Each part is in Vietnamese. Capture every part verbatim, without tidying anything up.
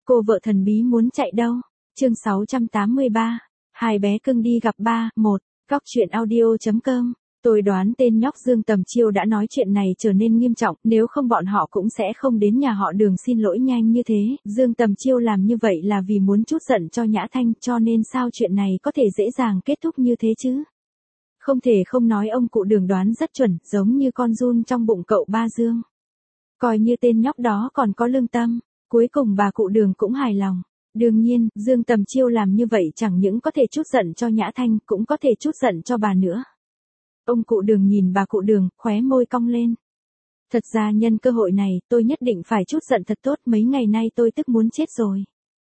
Cô vợ thần bí muốn chạy đâu? Chương sáu trăm tám mươi ba. Hai bé cưng đi gặp ba. Một. Góc truyện audio chấm com. Tôi đoán tên nhóc Dương Tầm Chiêu đã nói chuyện này trở nên nghiêm trọng, nếu không bọn họ cũng sẽ không đến nhà họ Đường xin lỗi nhanh như thế. Dương Tầm Chiêu làm như vậy là vì muốn trút giận cho Nhã Thanh, cho nên sao chuyện này có thể dễ dàng kết thúc như thế chứ? Không thể không nói ông cụ Đường đoán rất chuẩn, giống như con giun trong bụng cậu ba Dương. Coi như tên nhóc đó còn có lương tâm, cuối cùng bà cụ Đường cũng hài lòng. Đương nhiên, Dương Tầm Chiêu làm như vậy chẳng những có thể trút giận cho Nhã Thanh, cũng có thể trút giận cho bà nữa. Ông cụ Đường nhìn bà cụ Đường, khóe môi cong lên. Thật ra nhân cơ hội này, tôi nhất định phải trút giận thật tốt, mấy ngày nay tôi tức muốn chết rồi.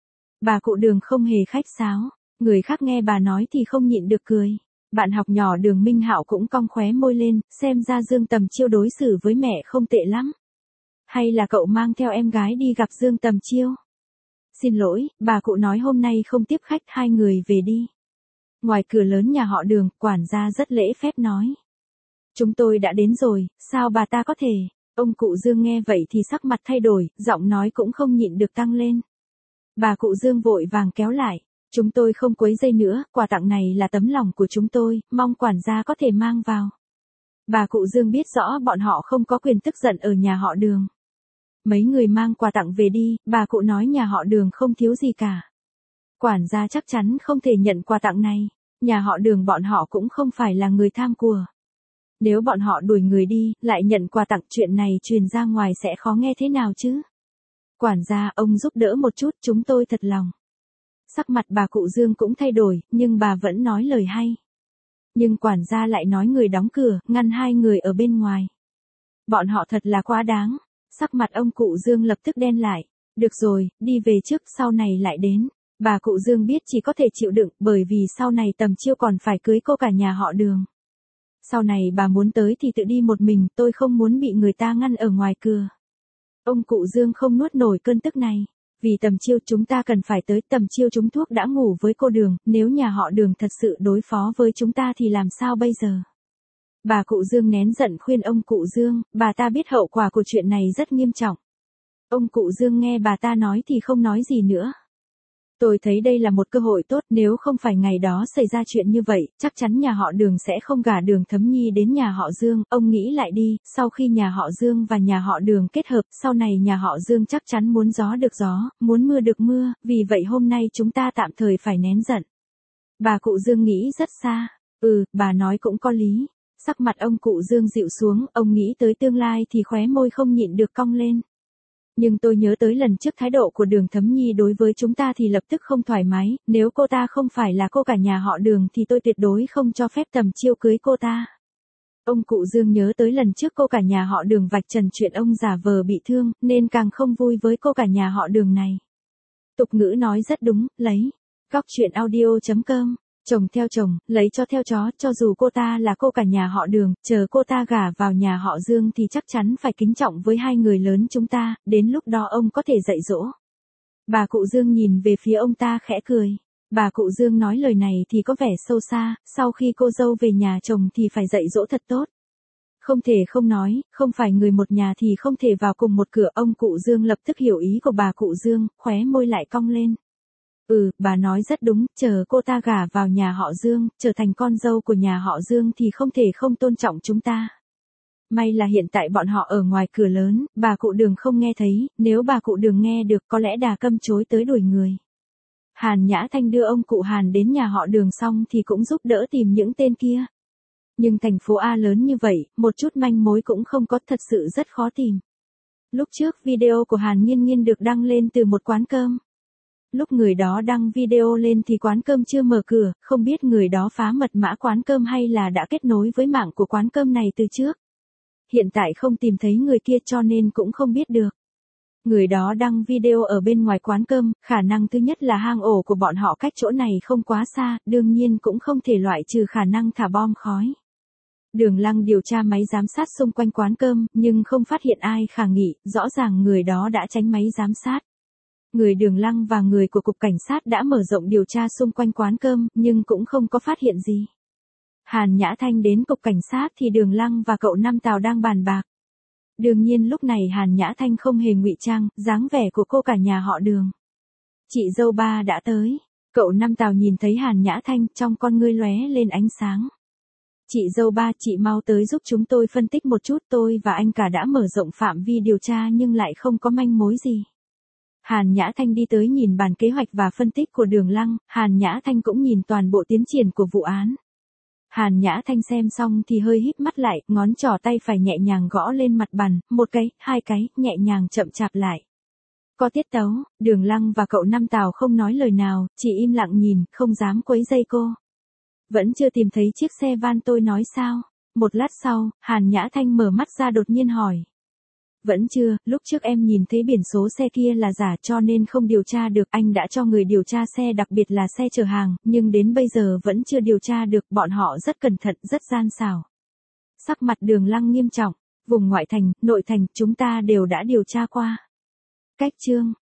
Bà cụ Đường không hề khách sáo, người khác nghe bà nói thì không nhịn được cười. Bạn học nhỏ Đường Minh Hạo cũng cong khóe môi lên, xem ra Dương Tầm Chiêu đối xử với mẹ không tệ lắm. Hay là cậu mang theo em gái đi gặp Dương Tầm Chiêu? Xin lỗi, bà cụ nói hôm nay không tiếp khách, hai người về đi. Ngoài cửa lớn nhà họ Đường, quản gia rất lễ phép nói. Chúng tôi đã đến rồi, sao bà ta có thể? Ông cụ Dương nghe vậy thì sắc mặt thay đổi, giọng nói cũng không nhịn được tăng lên. Bà cụ Dương vội vàng kéo lại. Chúng tôi không quấy rầy nữa, quà tặng này là tấm lòng của chúng tôi, mong quản gia có thể mang vào. Bà cụ Dương biết rõ bọn họ không có quyền tức giận ở nhà họ Đường. Mấy người mang quà tặng về đi, bà cụ nói nhà họ Đường không thiếu gì cả. Quản gia chắc chắn không thể nhận quà tặng này, nhà họ Đường bọn họ cũng không phải là người tham của. Nếu bọn họ đuổi người đi, lại nhận quà tặng, chuyện này truyền ra ngoài sẽ khó nghe thế nào chứ? Quản gia, ông giúp đỡ một chút, chúng tôi thật lòng. Sắc mặt bà cụ Dương cũng thay đổi, nhưng bà vẫn nói lời hay. Nhưng quản gia lại nói người đóng cửa, ngăn hai người ở bên ngoài. Bọn họ thật là quá đáng. Sắc mặt ông cụ Dương lập tức đen lại. Được rồi, đi về trước, sau này lại đến. Bà cụ Dương biết chỉ có thể chịu đựng, bởi vì sau này Tầm Chiêu còn phải cưới cô cả nhà họ Đường. Sau này bà muốn tới thì tự đi một mình, tôi không muốn bị người ta ngăn ở ngoài cửa. Ông cụ Dương không nuốt nổi cơn tức này. Vì Tầm Chiêu chúng ta cần phải tới, Tầm Chiêu trúng thuốc đã ngủ với cô Đường, nếu nhà họ Đường thật sự đối phó với chúng ta thì làm sao bây giờ? Bà cụ Dương nén giận khuyên ông cụ Dương, bà ta biết hậu quả của chuyện này rất nghiêm trọng. Ông cụ Dương nghe bà ta nói thì không nói gì nữa. Tôi thấy đây là một cơ hội tốt, nếu không phải ngày đó xảy ra chuyện như vậy, chắc chắn nhà họ Đường sẽ không gả Đường Thấm Nhi đến nhà họ Dương. Ông nghĩ lại đi, sau khi nhà họ Dương và nhà họ Đường kết hợp, sau này nhà họ Dương chắc chắn muốn gió được gió, muốn mưa được mưa, vì vậy hôm nay chúng ta tạm thời phải nén giận. Bà cụ Dương nghĩ rất xa. Ừ, bà nói cũng có lý. Sắc mặt ông cụ Dương dịu xuống, ông nghĩ tới tương lai thì khóe môi không nhịn được cong lên. Nhưng tôi nhớ tới lần trước thái độ của Đường Thấm Nhi đối với chúng ta thì lập tức không thoải mái, nếu cô ta không phải là cô cả nhà họ Đường thì tôi tuyệt đối không cho phép Tầm Chiêu cưới cô ta. Ông cụ Dương nhớ tới lần trước cô cả nhà họ Đường vạch trần chuyện ông giả vờ bị thương, nên càng không vui với cô cả nhà họ Đường này. Tục ngữ nói rất đúng, lấy. Góc truyện audio chấm com. Chồng theo chồng, lấy cho theo chó, cho dù cô ta là cô cả nhà họ Đường, chờ cô ta gả vào nhà họ Dương thì chắc chắn phải kính trọng với hai người lớn chúng ta, đến lúc đó ông có thể dạy dỗ. Bà cụ Dương nhìn về phía ông ta khẽ cười. Bà cụ Dương nói lời này thì có vẻ sâu xa, sau khi cô dâu về nhà chồng thì phải dạy dỗ thật tốt. Không thể không nói, không phải người một nhà thì không thể vào cùng một cửa. Ông cụ Dương lập tức hiểu ý của bà cụ Dương, khóe môi lại cong lên. Ừ, bà nói rất đúng, chờ cô ta gả vào nhà họ Dương, trở thành con dâu của nhà họ Dương thì không thể không tôn trọng chúng ta. May là hiện tại bọn họ ở ngoài cửa lớn, bà cụ Đường không nghe thấy, nếu bà cụ Đường nghe được có lẽ đà câm chối tới đuổi người. Hàn Nhã Thanh đưa ông cụ Hàn đến nhà họ Đường xong thì cũng giúp đỡ tìm những tên kia. Nhưng thành phố A lớn như vậy, một chút manh mối cũng không có, thật sự rất khó tìm. Lúc trước video của Hàn Nhiên Nhiên được đăng lên từ một quán cơm. Lúc người đó đăng video lên thì quán cơm chưa mở cửa, không biết người đó phá mật mã quán cơm hay là đã kết nối với mạng của quán cơm này từ trước. Hiện tại không tìm thấy người kia cho nên cũng không biết được. Người đó đăng video ở bên ngoài quán cơm, khả năng thứ nhất là hang ổ của bọn họ cách chỗ này không quá xa, đương nhiên cũng không thể loại trừ khả năng thả bom khói. Đường Lăng điều tra máy giám sát xung quanh quán cơm, nhưng không phát hiện ai khả nghi, rõ ràng người đó đã tránh máy giám sát. Người Đường Lăng và người của cục cảnh sát đã mở rộng điều tra xung quanh quán cơm, nhưng cũng không có phát hiện gì. Hàn Nhã Thanh đến cục cảnh sát thì Đường Lăng và cậu Năm Tào đang bàn bạc. Đương nhiên lúc này Hàn Nhã Thanh không hề ngụy trang, dáng vẻ của cô cả nhà họ Đường. Chị dâu ba đã tới. Cậu Năm Tào nhìn thấy Hàn Nhã Thanh, trong con ngươi lóe lên ánh sáng. Chị dâu ba, chị mau tới giúp chúng tôi phân tích một chút, tôi và anh cả đã mở rộng phạm vi điều tra nhưng lại không có manh mối gì. Hàn Nhã Thanh đi tới nhìn bản kế hoạch và phân tích của Đường Lăng, Hàn Nhã Thanh cũng nhìn toàn bộ tiến triển của vụ án. Hàn Nhã Thanh xem xong thì hơi híp mắt lại, ngón trỏ tay phải nhẹ nhàng gõ lên mặt bàn, một cái, hai cái, nhẹ nhàng chậm chạp lại. Có tiết tấu, Đường Lăng và cậu Năm Tào không nói lời nào, chỉ im lặng nhìn, không dám quấy rầy cô. Vẫn chưa tìm thấy chiếc xe van tôi nói sao? Một lát sau, Hàn Nhã Thanh mở mắt ra đột nhiên hỏi. Vẫn chưa, lúc trước em nhìn thấy biển số xe kia là giả cho nên không điều tra được, anh đã cho người điều tra xe đặc biệt là xe chở hàng, nhưng đến bây giờ vẫn chưa điều tra được, bọn họ rất cẩn thận, rất gian xảo. Sắc mặt Đường Lăng nghiêm trọng, vùng ngoại thành, nội thành, chúng ta đều đã điều tra qua. Cách chương